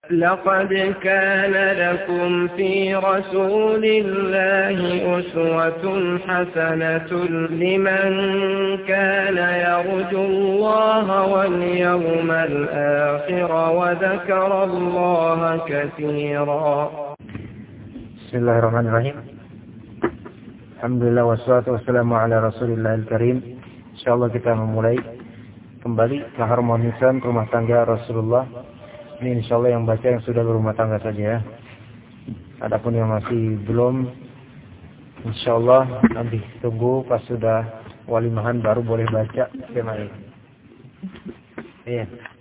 لقد كان لكم في رسول الله أسوة حسنة لمن كان يرجو الله واليوم الآخر وذكر الله كثيرا. بسم الله الرحمن الرحيم. Alhamdulillah wassalatu wassalamu ala Rasulillahil Karim. Insyaallah kita memulai kembali keharmonisan rumah tangga Rasulullah. Ini insyaallah yang baca yang sudah berumah tangga saja ya. Adapun yang masih belum, insyaallah nanti tunggu pas sudah walimahan baru boleh baca tema ini. Iya.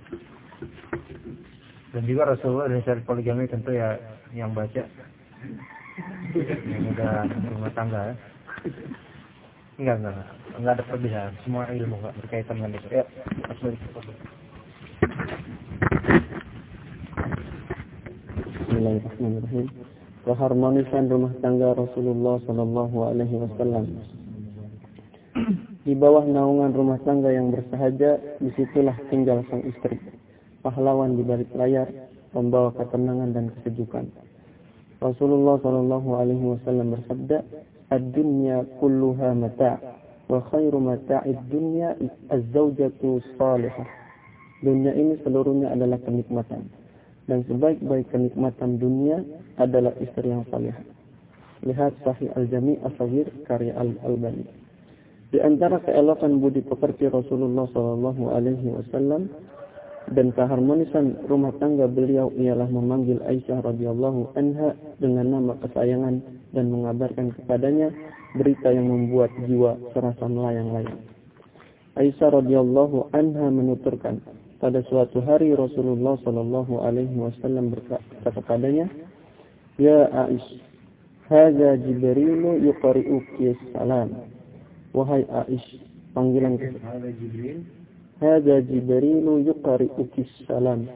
Dan juga Rasulullah dan syariat poligami tentu ya yang baca yang udah rumah tangga ya. Enggak ada perbedaan. Semua ilmu enggak berkaitan dengan itu. Ya, Bismillahirrahmanirrahim. Keharmonisan rumah tangga Rasulullah sallallahu alaihi wasallam. Di bawah naungan rumah tangga yang bersahaja, disitulah tinggal sang istri, pahlawan di balik layar, pembawa ketenangan dan kesejukan. Rasulullah sallallahu alaihi wasallam bersabda, "Ad-dunya kulluha mata', wa khairu mata'id dunya az-zawjatu salihah." Dunia ini seluruhnya adalah kenikmatan, dan sebaik-baik kenikmatan dunia adalah istri yang salihah. Lihat Sahih Al-Jami' As-Saghir karya Al-Albani. Di antara keelokan budi pekerti Rasulullah sallallahu alaihi wasallam dan keharmonisan rumah tangga beliau ialah memanggil Aisyah radhiyallahu anha dengan nama kesayangan dan mengabarkan kepadanya berita yang membuat jiwa serasa melayang-layang. Aisyah radhiyallahu anha menuturkan, pada suatu hari Rasulullah sallallahu alaihi wasallam berkata kepadanya, "Ya Aisyah, hadza Jibril yuqri'uki salam." Wahai Aisyah, panggilan Hadza Jibril yuqri'uki salam.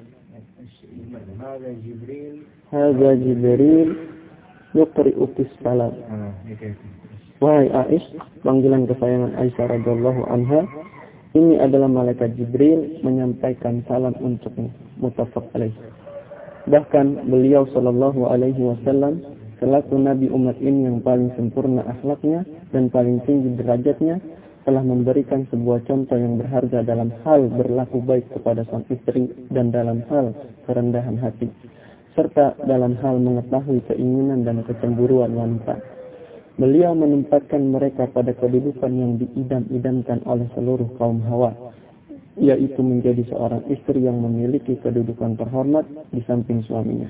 Hadza Jibril yuqri'uki salam. Wahai Aisyah, panggilan kesayangan Aisyah radhiyallahu anha, ini adalah malaikat Jibril menyampaikan salam untukmu. Muttafaq alaih. Bahkan beliau sallallahu alaihi wasallam selaku nabi umat ini yang paling sempurna akhlaknya dan paling tinggi derajatnya, telah memberikan sebuah contoh yang berharga dalam hal berlaku baik kepada sang istri dan dalam hal kerendahan hati, serta dalam hal mengetahui keinginan dan kecemburuan wanita. Beliau menempatkan mereka pada kedudukan yang diidam-idamkan oleh seluruh kaum Hawa, yaitu menjadi seorang istri yang memiliki kedudukan terhormat di samping suaminya.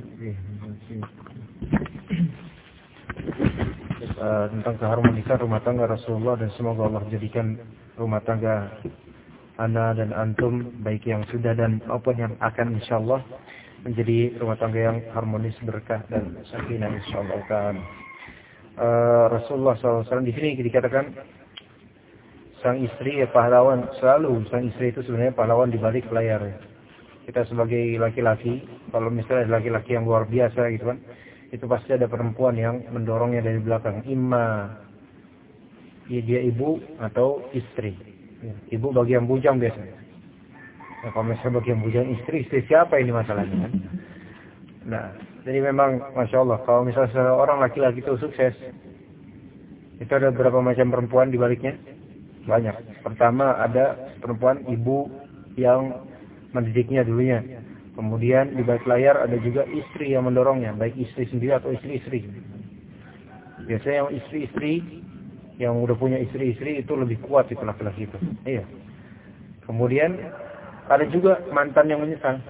Tentang keharmonisan rumah tangga Rasulullah, dan semoga Allah jadikan rumah tangga ana dan antum, baik yang sudah dan maupun yang akan, insyaallah menjadi rumah tangga yang harmonis, berkah dan sakinah insyaallah kan. Rasulullah SAW di sini dikatakan sang istri ya pahlawan, selalu sang istri itu sebenarnya pahlawan di balik layar. Kita sebagai laki-laki, kalau misalnya laki-laki yang luar biasa gitu kan, itu pasti ada perempuan yang mendorongnya dari belakang. Imma ya dia ibu atau istri. Ibu bagian bujang biasanya. Nah, kalau misalnya bagian bujang istri siapa ini masalahnya kan? Nah, jadi memang Masya Allah, kalau misalnya seorang laki-laki itu sukses, itu ada berapa macam perempuan di baliknya? Banyak. Pertama ada perempuan ibu yang mendidiknya dulunya. Kemudian di balik layar ada juga istri yang mendorongnya, baik istri sendiri atau istri-istri. Biasanya yang istri-istri, yang udah punya istri-istri itu lebih kuat itu laki-laki itu. Iya. Kemudian ada juga mantan yang menyesal.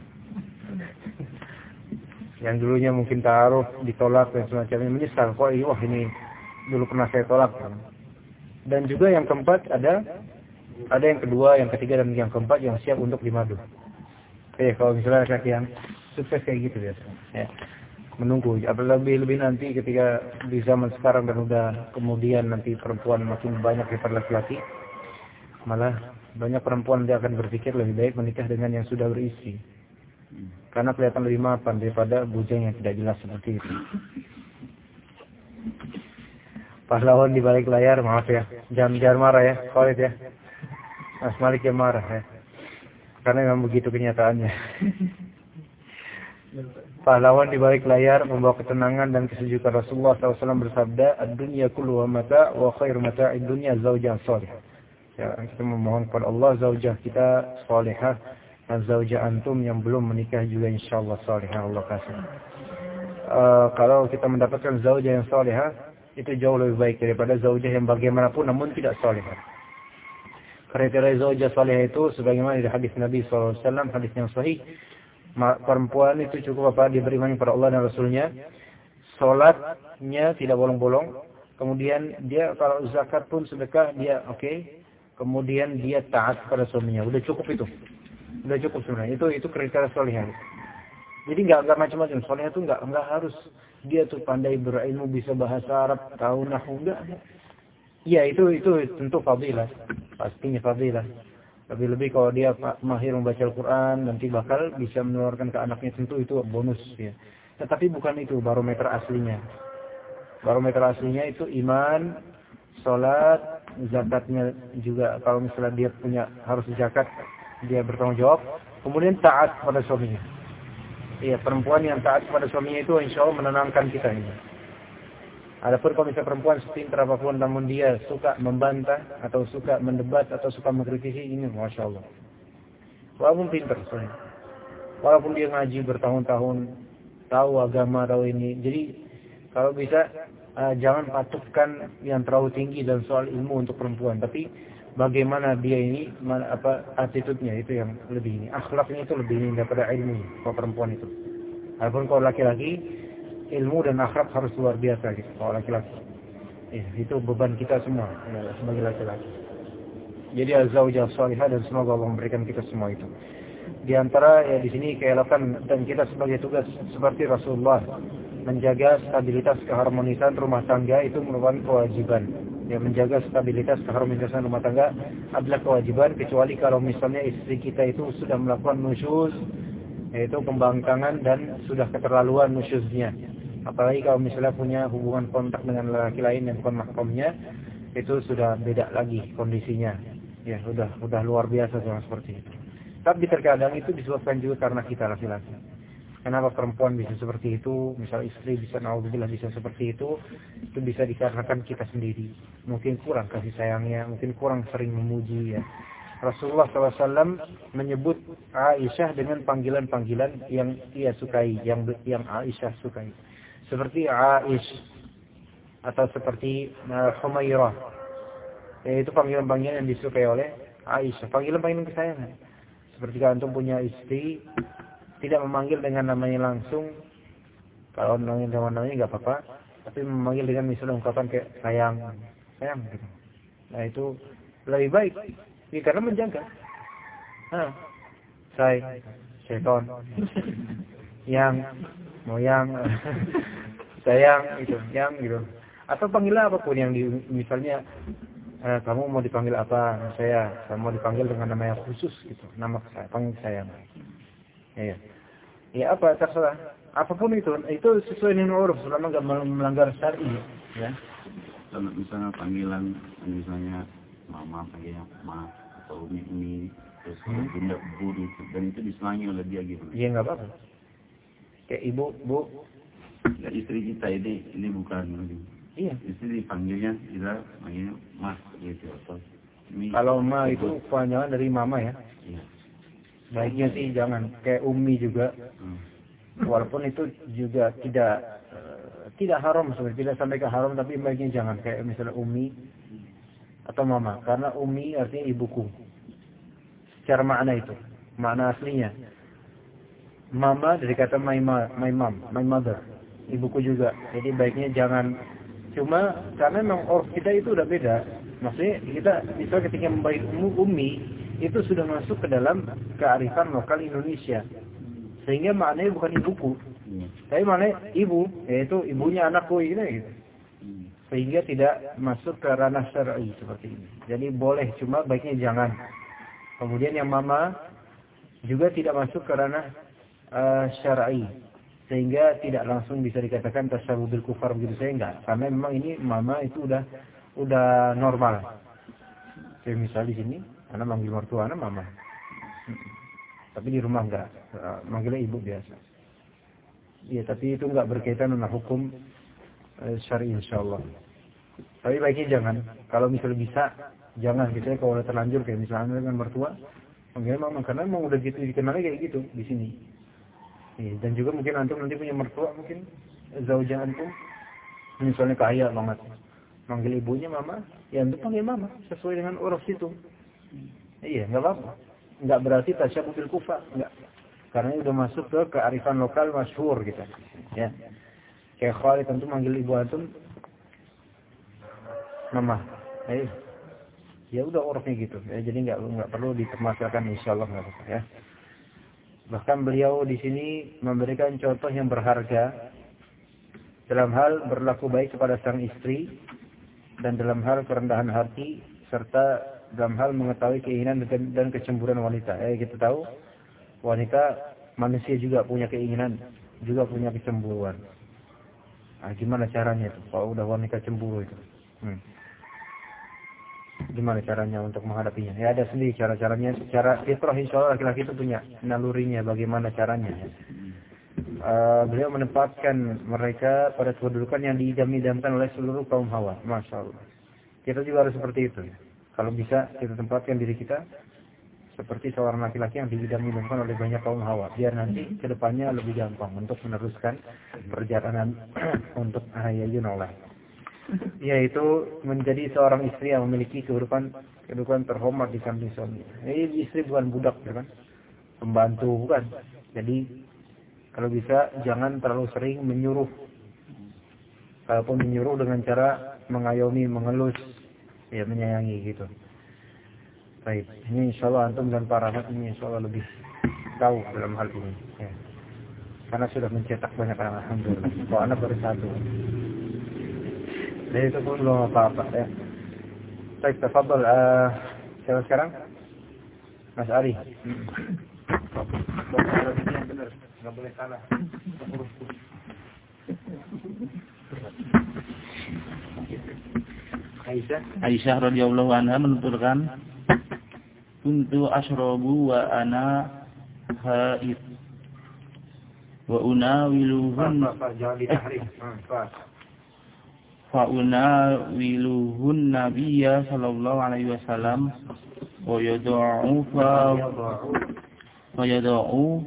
Yang dulunya mungkin taruh, ditolak dan semacamnya, menyesal. Kok wah ini dulu pernah saya tolak. Dan juga yang keempat ada yang kedua, yang ketiga dan yang keempat yang siap untuk dimadu. Kalau misalnya laki-laki yang sukses kayak gitu biasa, ya, menunggu. Apalagi lebih nanti ketika di zaman sekarang dan udah kemudian nanti perempuan makin banyak daripada laki-laki, malah banyak perempuan dia akan berpikir lebih baik menikah dengan yang sudah beristri, karena kelihatan lebih mapan daripada bujang yang tidak jelas seperti itu. Pahlawan di balik layar, maaf ya, jangan marah ya, Khalid ya, Mas Malik yang marah ya. Karena memang begitu kenyataannya. Pahlawan di balik layar membawa ketenangan dan kesejukan. Rasulullah SAW bersabda, "Ad-dunya kulluha mata' wa khairu mata'id dunya zaujah salih." Ya, kita memohon kepada Allah zaujah kita salihah dan zaujah antum yang belum menikah juga insyaallah salihah Allah kasih. Kalau kita mendapatkan zaujah yang salihah, itu jauh lebih baik daripada zaujah yang bagaimanapun namun tidak salihah. Kriteria zaujah salihah itu sebagaimana di hadis Nabi SAW, hadis yang sahih, perempuan itu cukup apa? Dia beriman kepada Allah dan Rasulnya, salatnya tidak bolong-bolong, kemudian dia kalau zakat pun sedekah dia oke. Kemudian dia taat pada suaminya. Udah cukup itu. Udah cukup sebenarnya. Itu kriteria salihah. Jadi enggak macam-macam. Salihah itu enggak harus dia tuh pandai berilmu, bisa bahasa Arab, tahu nahwu, enggak. Iya, itu tentu fadilah. Pastinya fadilah. Lebih-lebih kalau dia mahir membaca Al-Qur'an, nanti bakal bisa menularkan ke anaknya, tentu itu bonus ya. Tetapi bukan itu barometer aslinya. Barometer aslinya itu iman, salat, zakatnya juga kalau misalnya dia punya harus zakat, dia bertanggung jawab, kemudian taat pada suaminya. Iya, perempuan yang taat pada suaminya itu insya Allah menenangkan kita ini. Adapun kalau misalnya perempuan sepintar apapun namun dia suka membantah atau suka mendebat atau suka mengkritisi, ini Masya Allah. Walaupun pintar soalnya. Walaupun dia ngaji bertahun-tahun, tahu agama, tahu ini. Jadi kalau bisa jangan patutkan yang terlalu tinggi dan soal ilmu untuk perempuan, tapi bagaimana dia ini, attitude-nya itu yang lebih ini, akhlaknya itu lebih ini daripada ilmu kalau perempuan itu. Adapun kalau laki-laki, ilmu dan akhlak harus luar biasa gitu. Kalau laki-laki, itu beban kita semua sebagai laki-laki. Jadi az-zaujah salihah, dan semoga Allah memberikan kita semua itu. Di antara ya di sini keelokan dan kita sebagai tugas seperti Rasulullah menjaga stabilitas keharmonisan rumah tangga itu merupakan kewajiban. Ya, menjaga stabilitas keharmonisan rumah tangga adalah kewajiban, kecuali kalau misalnya istri kita itu sudah melakukan nusyuz, yaitu pembangkangan, dan sudah keterlaluan nusyuznya. Apalagi kalau misalnya punya hubungan kontak dengan laki lain yang bukan mahramnya, itu sudah beda lagi kondisinya. Ya, sudah luar biasa seperti itu. Tapi terkadang itu disebabkan juga karena kita laki-laki. Kenapa perempuan bisa seperti itu? Misal istri bisa, naudzubillah, bisa seperti itu bisa dikarenakan kita sendiri. Mungkin kurang kasih sayangnya, mungkin kurang sering memuji ya. Rasulullah SAW menyebut Aisyah dengan panggilan-panggilan yang ia sukai, yang Aisyah sukai. Seperti Aish atau seperti Humairah. Yaitu panggilan-panggilan yang disukai oleh Aisyah, panggilan-panggilan kesayangan. Seperti kalau antum punya istri, tidak memanggil dengan namanya langsung. Kalau memanggil dengan namanya enggak apa-apa, tapi memanggil dengan misalnya ungkapan kayak sayang gitu. Nah, itu lebih baik. Ya, karena menjaga. Syaitan. Yang sayang itu, yang gitu. Atau panggilan apapun yang misalnya kamu mau dipanggil apa? Saya mau dipanggil dengan nama yang khusus gitu. Nama saya, panggil sayang. Ya apa terserah. Apapun itu sesuai dengan uruf selama enggak melanggar syar'i ya. Misalnya panggilan misalnya mama panggilnya ma atau umi terus bunda bu dan itu diselangi oleh dia gitu. Iya enggak apa-apa. Kayak ibu, bu. Ya, istri kita ini bukan Iya. Istri dipanggilnya kita panggilnya mas gitu atau kalau ma itu kepanjangan dari mama ya. Iya. Baiknya sih jangan kayak umi juga. Walaupun itu juga tidak haram sebenarnya, tidak sampai ke haram, tapi baiknya jangan kayak misalnya umi atau mama, karena umi artinya ibuku. Secara makna itu, makna aslinya. Mama dari kata my mom, my mother, ibuku juga. Jadi baiknya jangan. Cuma karena memang urf kita itu udah beda. Maksudnya kita bisa ketika membaik umi itu sudah masuk ke dalam kearifan lokal Indonesia. Sehingga maknanya bukan ibuku. Tapi maknanya ibu, yaitu ibunya anakku gitu. Sehingga tidak masuk ke ranah syar'i seperti ini. Jadi boleh, cuma baiknya jangan. Kemudian yang mama juga tidak masuk ke ranah syar'i. Sehingga tidak langsung bisa dikatakan tasyabuh bil kufar begitu, saya enggak. Karena memang ini mama itu udah normal. Kayak misalnya di sini anak manggil mertua anak mama. Tapi di rumah enggak, manggilnya ibu biasa. Ya, tapi itu enggak berkaitan dengan hukum syar'i insyaallah. Tapi baiknya jangan. Kalau misalnya bisa, jangan gitu ya. Kalau udah terlanjur kayak misalnya dengan mertua, panggil mama, karena memang udah gitu dikenalnya kayak gitu di sini. Ya, dan juga mungkin antum nanti punya mertua, mungkin zaujah antum misalnya kaya banget, manggil ibunya mama, ya antum panggil mama sesuai dengan uruf situ. Iya, enggak apa-apa. Enggak berarti tasyabuh bil kufa, enggak. Karena udah masuk ke kearifan lokal masyhur gitu. Ya. Kayak Khalid antum manggil ibu antum mama. Ya udah urufnya gitu. Ya, jadi enggak perlu dipermasalahkan insyaallah enggak apa-apa ya. Bahkan beliau di sini memberikan contoh yang berharga dalam hal berlaku baik kepada sang istri dan dalam hal kerendahan hati serta dalam hal mengetahui keinginan dan kecemburuan wanita. Kita tahu wanita manusia juga punya keinginan, juga punya kecemburuan. Nah, gimana caranya itu? Kalau udah wanita cemburu itu, gimana caranya untuk menghadapinya? Ya ada sendiri cara-caranya. Secara fitrah insyaallah laki-laki itu punya nalurinya bagaimana caranya. Beliau menempatkan mereka pada kedudukan yang diidam-idamkan oleh seluruh kaum Hawa. Masya Allah. Kita juga harus seperti itu. Kalau bisa kita tempatkan diri kita seperti seorang laki-laki yang diidam-idamkan oleh banyak kaum Hawa, biar nanti kedepannya lebih gampang untuk meneruskan perjalanan untuk hayyun Allah, yaitu menjadi seorang istri yang memiliki kedudukan terhormat di samping suami. Istri bukan budak, kan? Pembantu bukan. Jadi kalau bisa jangan terlalu sering menyuruh. Kalaupun menyuruh dengan cara mengayomi, mengelus, ya menyayangi gitu. Baik, ini insyaallah antum dan para hadirin ini insyaallah lebih tahu dalam hal ini. Ya. Karena sudah mencetak banyak orang, alhamdulillah. Kalau anak baru satu. Jadi itu pun belum apa-apa ya. Baik, tafadhal. Siapa sekarang? Mas Ari. Benar, nggak boleh salah. Aisyah radhiyallahu anha menuturkan, kuntu asyrabu wa ana haid wa unawiluhun fa unawiluhun nabiyya sallallahu alaihi wasallam wa yad'u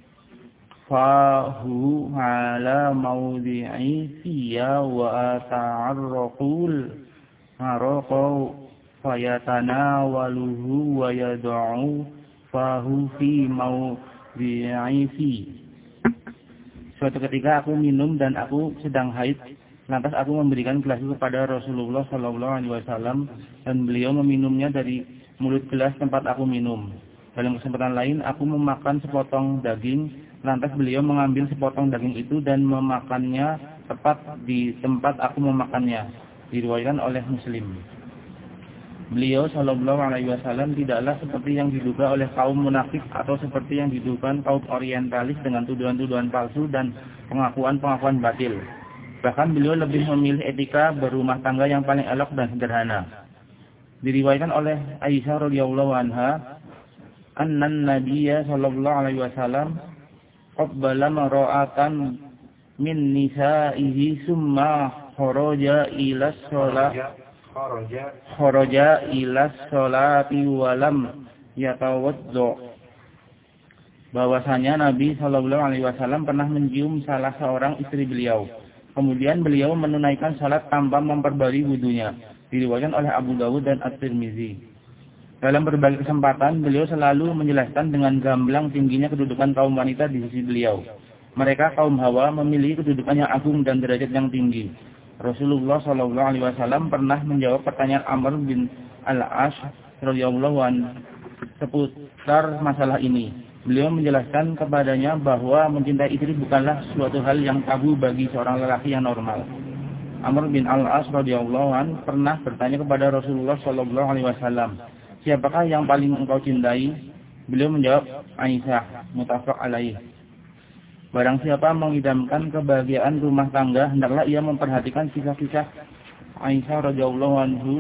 fahu ala mawdi'i fiyya wa ta'arraqul maraqau fayatanawaluhu wa yad'u fahu fi mawdi'i fi. Suatu ketika aku minum dan aku sedang haid, lantas aku memberikan gelas itu kepada Rasulullah sallallahu alaihi wasallam dan beliau meminumnya dari mulut gelas tempat aku minum. Dalam kesempatan lain aku memakan sepotong daging, lantas beliau mengambil sepotong daging itu dan memakannya tepat di tempat aku memakannya. Diriwayatkan oleh Muslim. Beliau sallallahu alaihi wasallam tidaklah seperti yang diduga oleh kaum munafik atau seperti yang diduga kaum orientalis dengan tuduhan-tuduhan palsu dan pengakuan-pengakuan batil. Bahkan beliau lebih memilih etika berumah tangga yang paling elok dan sederhana. Diriwayatkan oleh Aisyah radhiyallahu anha, annan nabiyya sallallahu alaihi wasallam qabbala mar'atan min nisa'ihi summa kharaja ila sholati walam yatawaddo. Bahwasanya Nabi sallallahu alaihi wasallam pernah mencium salah seorang istri beliau. Kemudian beliau menunaikan salat tanpa memperbarui wudunya. Diriwayatkan oleh Abu Dawud dan At-Tirmizi. Dalam berbagai kesempatan beliau selalu menjelaskan dengan gamblang tingginya kedudukan kaum wanita di sisi beliau. Mereka kaum Hawa memiliki kedudukan yang agung dan derajat yang tinggi. Rasulullah sallallahu alaihi wasallam pernah menjawab pertanyaan Amr bin Al-As radhiyallahu anhu seputar masalah ini. Beliau menjelaskan kepadanya bahwa mencintai istri bukanlah suatu hal yang tabu bagi seorang lelaki yang normal. Amr bin Al-As radhiyallahu anhu pernah bertanya kepada Rasulullah sallallahu alaihi wasallam, "Siapakah yang paling engkau cintai?" Beliau menjawab, "Aisyah," muttafaq alaih. Barang siapa mengidamkan kebahagiaan rumah tangga, hendaklah ia memperhatikan kisah-kisah Aisyah radhiyallahu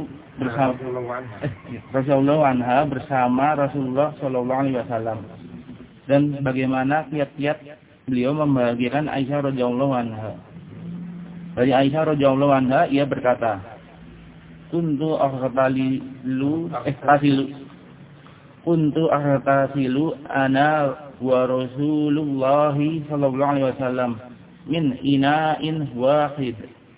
anha bersama Rasulullah sallallahu alaihi wasallam dan bagaimana kiat-kiat beliau membahagiakan Aisyah radhiyallahu anha. Dari Aisyah radhiyallahu anha ia berkata, Kuntu aghtasilu ana wa Rasulullahi sallallahu alaihi wasallam min ina'in wahid.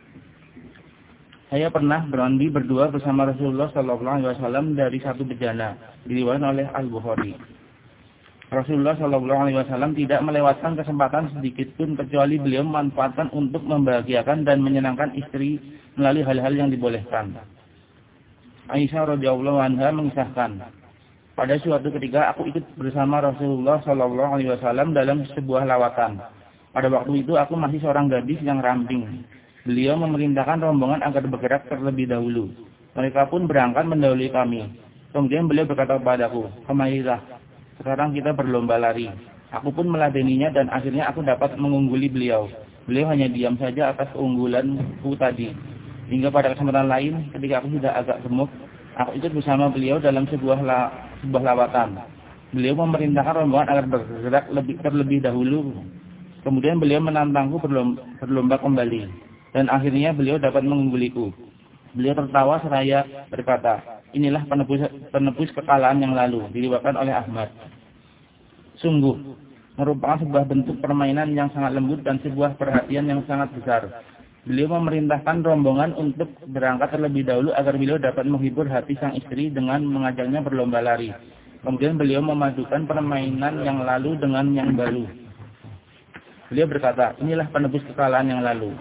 Saya pernah bermandi berdua bersama Rasulullah sallallahu alaihi wasallam dari satu bejana, diriwayatkan oleh Al-Bukhari. Rasulullah sallallahu alaihi wasallam tidak melewatkan kesempatan sedikit pun kecuali beliau memanfaatkan untuk membahagiakan dan menyenangkan istri melalui hal-hal yang dibolehkan. Aisyah radhiyallahu anha mengisahkan, pada suatu ketika aku ikut bersama Rasulullah sallallahu alaihi wasallam dalam sebuah lawatan. Pada waktu itu aku masih seorang gadis yang ramping. Beliau memerintahkan rombongan agar bergerak terlebih dahulu. Mereka pun berangkat mendahului kami. Kemudian beliau berkata kepadaku, "Kemarilah, sekarang kita berlomba lari." Aku pun meladeninya dan akhirnya aku dapat mengungguli beliau. Beliau hanya diam saja atas keunggulanku tadi. Hingga pada kesempatan lain, ketika aku sudah agak gemuk, aku ikut bersama beliau dalam sebuah lawatan. Beliau memerintahkan rombongan agar bergerak terlebih dahulu. Kemudian beliau menantangku berlomba kembali. Dan akhirnya beliau dapat mengungguliku. Beliau tertawa seraya berkata, "Inilah penebus kekalahan yang lalu," diriwayatkan oleh Ahmad. Sungguh, merupakan sebuah bentuk permainan yang sangat lembut dan sebuah perhatian yang sangat besar. Beliau memerintahkan rombongan untuk berangkat terlebih dahulu agar beliau dapat menghibur hati sang istri dengan mengajaknya berlomba lari. Kemudian beliau memadukan permainan yang lalu dengan yang baru. Beliau berkata, "Inilah penebus kekalahan yang lalu."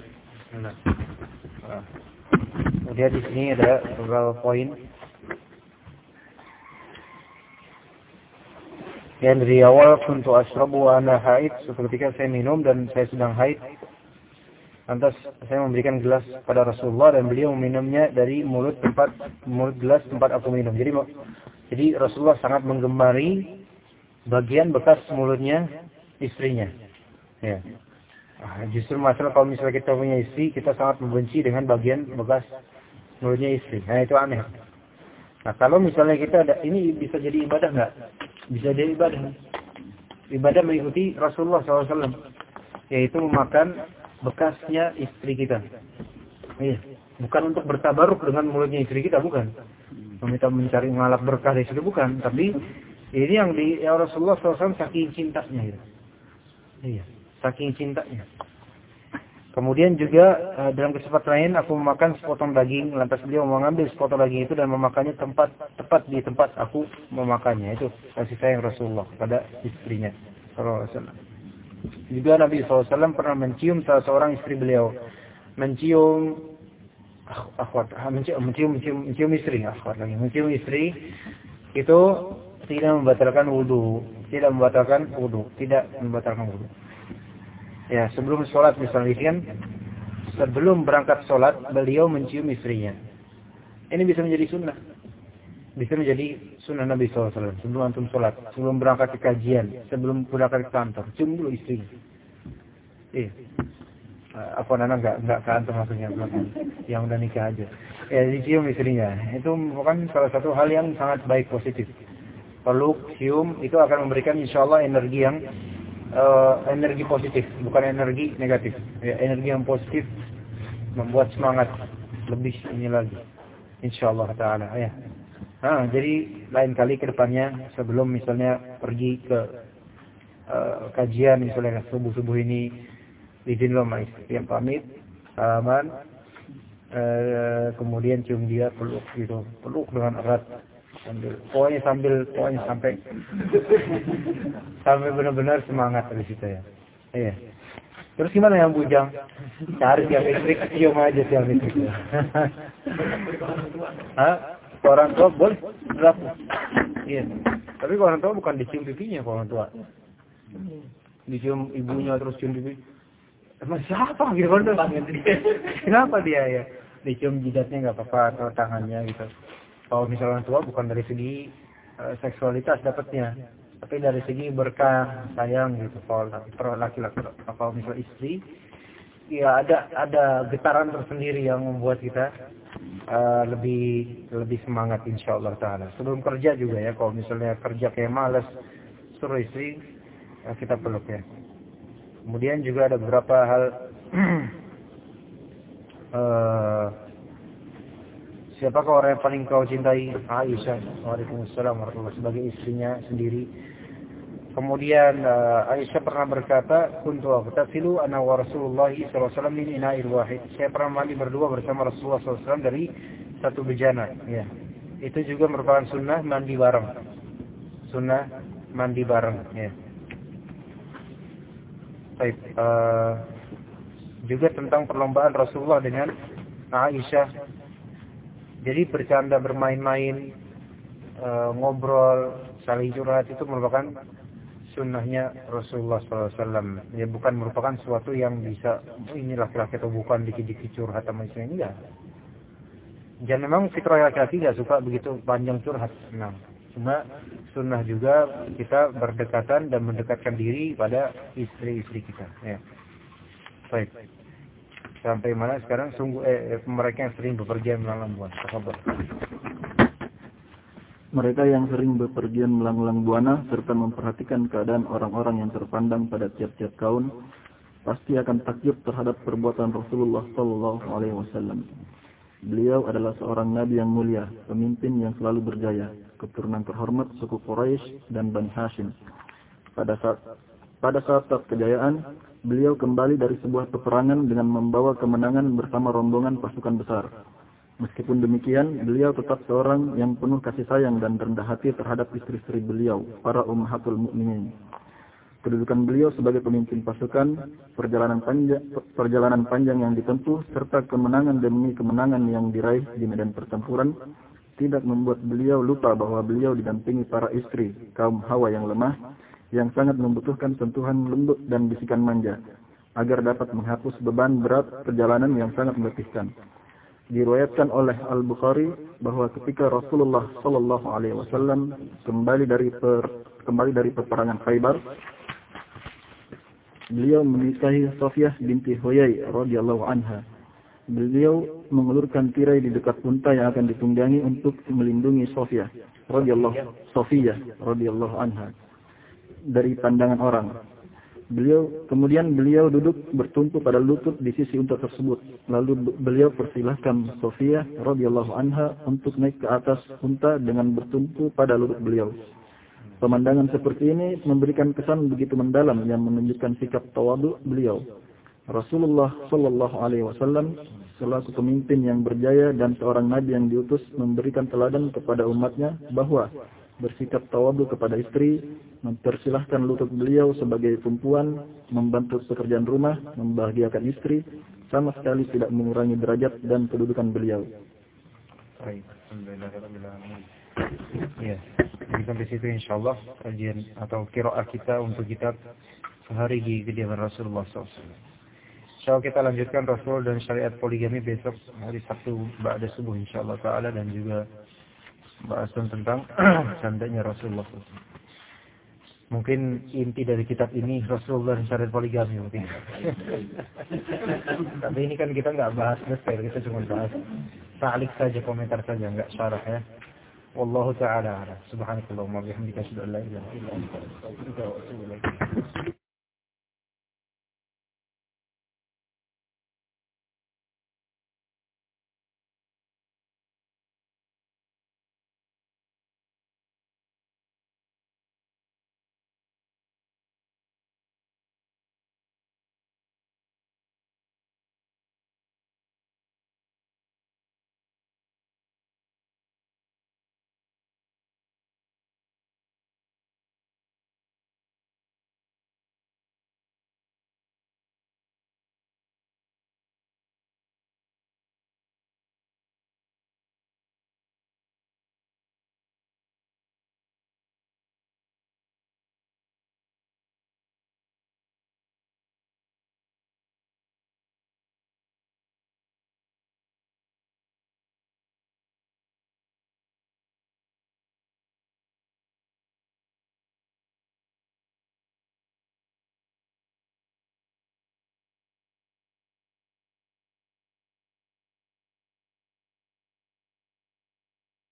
Kemudian di sini ada beberapa poin. Yang dari awal kuntu asyrabu wa ana haid, ketika saya minum dan saya sedang haid. Lantas saya memberikan gelas pada Rasulullah dan beliau meminumnya dari mulut gelas tempat aku minum. Jadi Rasulullah sangat menggemari bagian bekas mulutnya istrinya. Ya. Justru masalah kalau misalnya kita punya istri, kita sangat membenci dengan bagian bekas mulutnya istri. Nah, itu aneh. Nah, kalau misalnya kita ada, ini bisa jadi ibadah nggak? Bisa jadi ibadah. Ibadah mengikuti Rasulullah SAW, yaitu memakan bekasnya istri kita. Iya. Bukan untuk bertabaruk dengan mulutnya istri kita, bukan. Kita mencari ngalap berkah dari situ, bukan. Tapi ini yang Rasulullah SAW saking cintanya. Gitu. Iya. Saking cintanya. Kemudian juga dalam kesempatan lain aku memakan sepotong daging, lantas beliau mengambil sepotong daging itu dan memakannya tepat di tempat aku memakannya. Itu kasih sayang Rasulullah kepada istrinya sallallahu alaihi wasallam. Juga Nabi SAW pernah mencium salah seorang istri beliau. Mencium istri itu tidak membatalkan wudu. Ya, sebelum sholat misalnya kan, sebelum berangkat sholat beliau mencium istrinya. Ini bisa menjadi sunnah. Bisa menjadi sunnah Nabi SAW. Sebelum antum sholat, sebelum berangkat ke kajian, sebelum berangkat ke kantor, cium dulu istrinya. Apa nana nggak ke antum maksudnya, yang udah nikah aja. Ya, dicium istrinya. Itu bukan salah satu hal yang sangat baik, positif. Peluk, cium itu akan memberikan insyaallah energi yang energi positif, bukan energi negatif. Ya, energi yang positif membuat semangat lebih ini lagi. Insyaallah taala ya. Nah, jadi lain kali ke depannya sebelum misalnya pergi ke kajian misalnya subuh-subuh ini izin lo sama istri yang pamit, salaman, kemudian cium dia, peluk gitu, peluk dengan erat. Pokoknya sampai benar-benar semangat dari situ ya. Iya. Terus gimana yang bujang? Cari yang listrik, cium aja yang listrik. Orang tua boleh berlaku. Iya. Tapi orang tua bukan dicium pipinya orang tua. Dicium ibunya terus cium pipi. Emang siapa gitu kan? Kenapa dia ya? Dicium jidatnya nggak apa-apa atau tangannya gitu. Kalau misalnya orang tua bukan dari segi seksualitas dapatnya, tapi dari segi berkah, sayang gitu. Kalau laki-laki, kalau misalnya istri, ya ada getaran tersendiri yang membuat kita lebih semangat insyaallah taala. Sebelum kerja juga ya, kalau misalnya kerja kayak malas, suruh istri kita peluk ya. Kemudian juga ada beberapa hal siapakah orang yang paling kau cintai? Aisyah. Waalaikumsalam warahmatullahi wabarakatuh, sebagai istrinya sendiri. Kemudian Aisyah pernah berkata, kuntu aghtasilu ana wa Rasulullah sallallahu alaihi wasallam min ina'il wahid. Saya pernah mandi berdua bersama Rasulullah sallallahu alaihi wasallam dari satu bejana, ya. Itu juga merupakan sunnah mandi bareng. Sunnah mandi bareng, ya. Baik, juga tentang perlombaan Rasulullah dengan Aisyah. Jadi bercanda, bermain-main, ngobrol, saling curhat itu merupakan sunnahnya Rasulullah SAW. Ya, bukan merupakan sesuatu yang bisa ini laki-laki atau bukan dikit-dikit curhat sama istrinya, enggak. Dan memang fitrah laki-laki tidak suka begitu panjang curhat. Nah, cuma sunnah juga kita berdekatan dan mendekatkan diri pada istri-istri kita. Ya. Baik. Sampai mana sekarang? Sungguh mereka yang sering bepergian melanglang buana. Apa? Mereka yang sering bepergian melanglang buana serta memperhatikan keadaan orang-orang yang terpandang pada tiap-tiap kaum pasti akan takjub terhadap perbuatan Rasulullah sallallahu alaihi wasallam. Beliau adalah seorang nabi yang mulia, pemimpin yang selalu berjaya, keturunan terhormat suku Quraisy dan Bani Hashim. Pada saat kejayaan, beliau kembali dari sebuah peperangan dengan membawa kemenangan bersama rombongan pasukan besar. Meskipun demikian, beliau tetap seorang yang penuh kasih sayang dan rendah hati terhadap istri-istri beliau, para ummahatul mukminin. Kedudukan beliau sebagai pemimpin pasukan, perjalanan panjang yang ditempuh, serta kemenangan demi kemenangan yang diraih di medan pertempuran, tidak membuat beliau lupa bahwa beliau didampingi para istri, kaum Hawa yang lemah, yang sangat membutuhkan sentuhan lembut dan bisikan manja, agar dapat menghapus beban berat perjalanan yang sangat meletihkan. Diriwayatkan oleh Al-Bukhari bahwa ketika Rasulullah sallallahu alaihi wasallam kembali dari peperangan Khaybar, beliau menikahi Safiyah binti Huyai radhiyallahu anha. Beliau mengulurkan tirai di dekat unta yang akan ditunggangi untuk melindungi Safiyah radhiyallahu anha dari pandangan orang. Kemudian beliau duduk bertumpu pada lutut di sisi unta tersebut. Lalu beliau persilahkan Safiyah radhiyallahu anha untuk naik ke atas unta dengan bertumpu pada lutut beliau. Pemandangan seperti ini memberikan kesan begitu mendalam yang menunjukkan sikap tawadhu beliau. Rasulullah sallallahu alaihi wasallam selaku pemimpin yang berjaya dan seorang nabi yang diutus memberikan teladan kepada umatnya bahwa bersikap tawadhu kepada istri, mempersilahkan lutut beliau sebagai tumpuan, membantu pekerjaan rumah, membahagiakan istri, sama sekali tidak mengurangi derajat dan kedudukan beliau. Baik, alhamdulillah. Ya, jadi sampai situ insyaallah kajian atau qiraah kita untuk kitab Sehari di Kediaman Rasulullah SAW. Insyaallah kita lanjutkan Rasul dan syariat poligami besok hari Sabtu ba'da subuh insyaallah taala, dan juga bahasan tentang candanya Rasulullah SAW. Mungkin inti dari kitab ini Rasulullah dan syariat poligami mungkin. Tapi ini kan kita nggak bahas detail, kita cuma bahas ta'liq saja, komentar saja, nggak syarah ya. Wallahu ta'ala a'lam. Subhanakallahumma wa bihamdika asyhadu an la ilaha illa anta astaghfiruka wa atubu ilaik.